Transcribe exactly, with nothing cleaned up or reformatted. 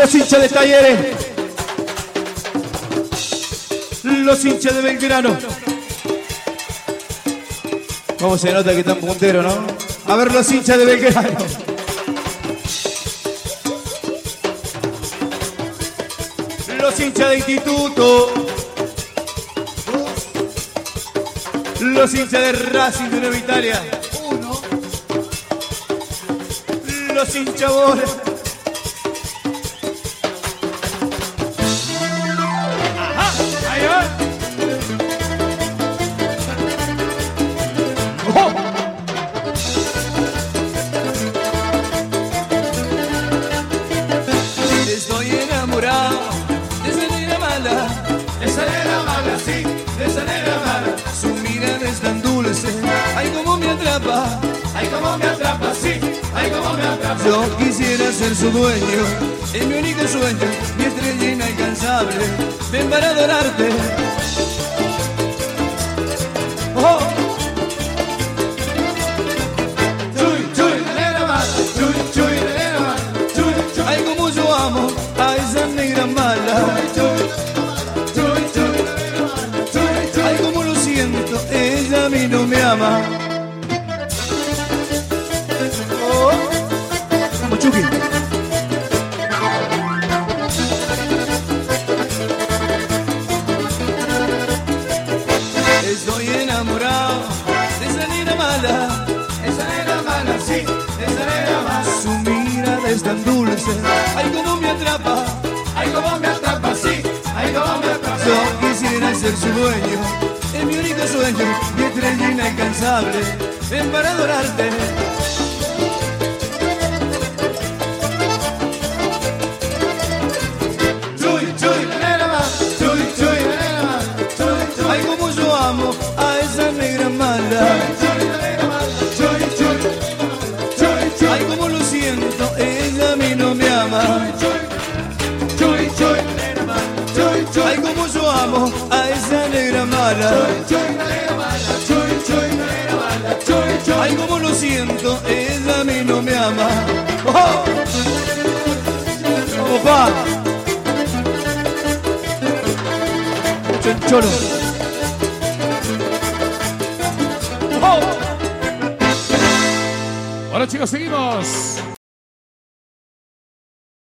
los hinchas de Talleres, los hinchas de Belgrano. ¿Cómo se nota que están punteros, no? A ver los hinchas de Belgrano. Los hinchas de Instituto. Los hinchas de Racing de Nueva Italia. Uno. Los hinchas Bola. Ajá, ahí va. Oh. Estoy enamorado de esa negra mala, Esa negra mala, sí, esa negra mala. su mirada es tan dulce, ay como me atrapa. Ay, cómo me atrapa, sí, ay, cómo me atrapa. Yo quisiera ser su dueño, es mi único sueño, mi estrella inalcanzable. Ven para adorarte. Oh. Chuy, chuy, la negra mala. Chuy, chuy, la negra mala. Chuy, chuy, Ay como yo amo a esa negra mala. chuy, chuy, chuy, la negra mala. Chuy, chuy. Ay como lo siento, ella a mí no me ama. Vamos, Chucky. Estoy enamorado de esa negra mala, Esa negra mala, sí, esa negra mala. su mirada es tan dulce, ay como me atrapa. Ay, cómo me atrapa, sí, ay, cómo me atrapa. Yo quisiera ser su dueño, es mi único sueño, mi estrella inalcanzable. Ven para adorarte. Chuy, chuy, la negra mala. Chuy, chuy, la negra mala. Chuy, chuy, Ay como yo amo a esa negra mala. chuy, la negra mala. Chuy, chuy, chuy, chuy. Ay como lo siento, ella a mí no me ama. Chuy, chuy, chuy, la negra mala. Chuy, chuy, Ay como yo amo a esa negra mala. chuy, la negra mala. Chuy, chuy, la negra mala. Chuy, chuy. Ay como lo siento, ella a mí no me ama. ¡Oh! Vamos, pa. Cholo. Bueno chicos, seguimos.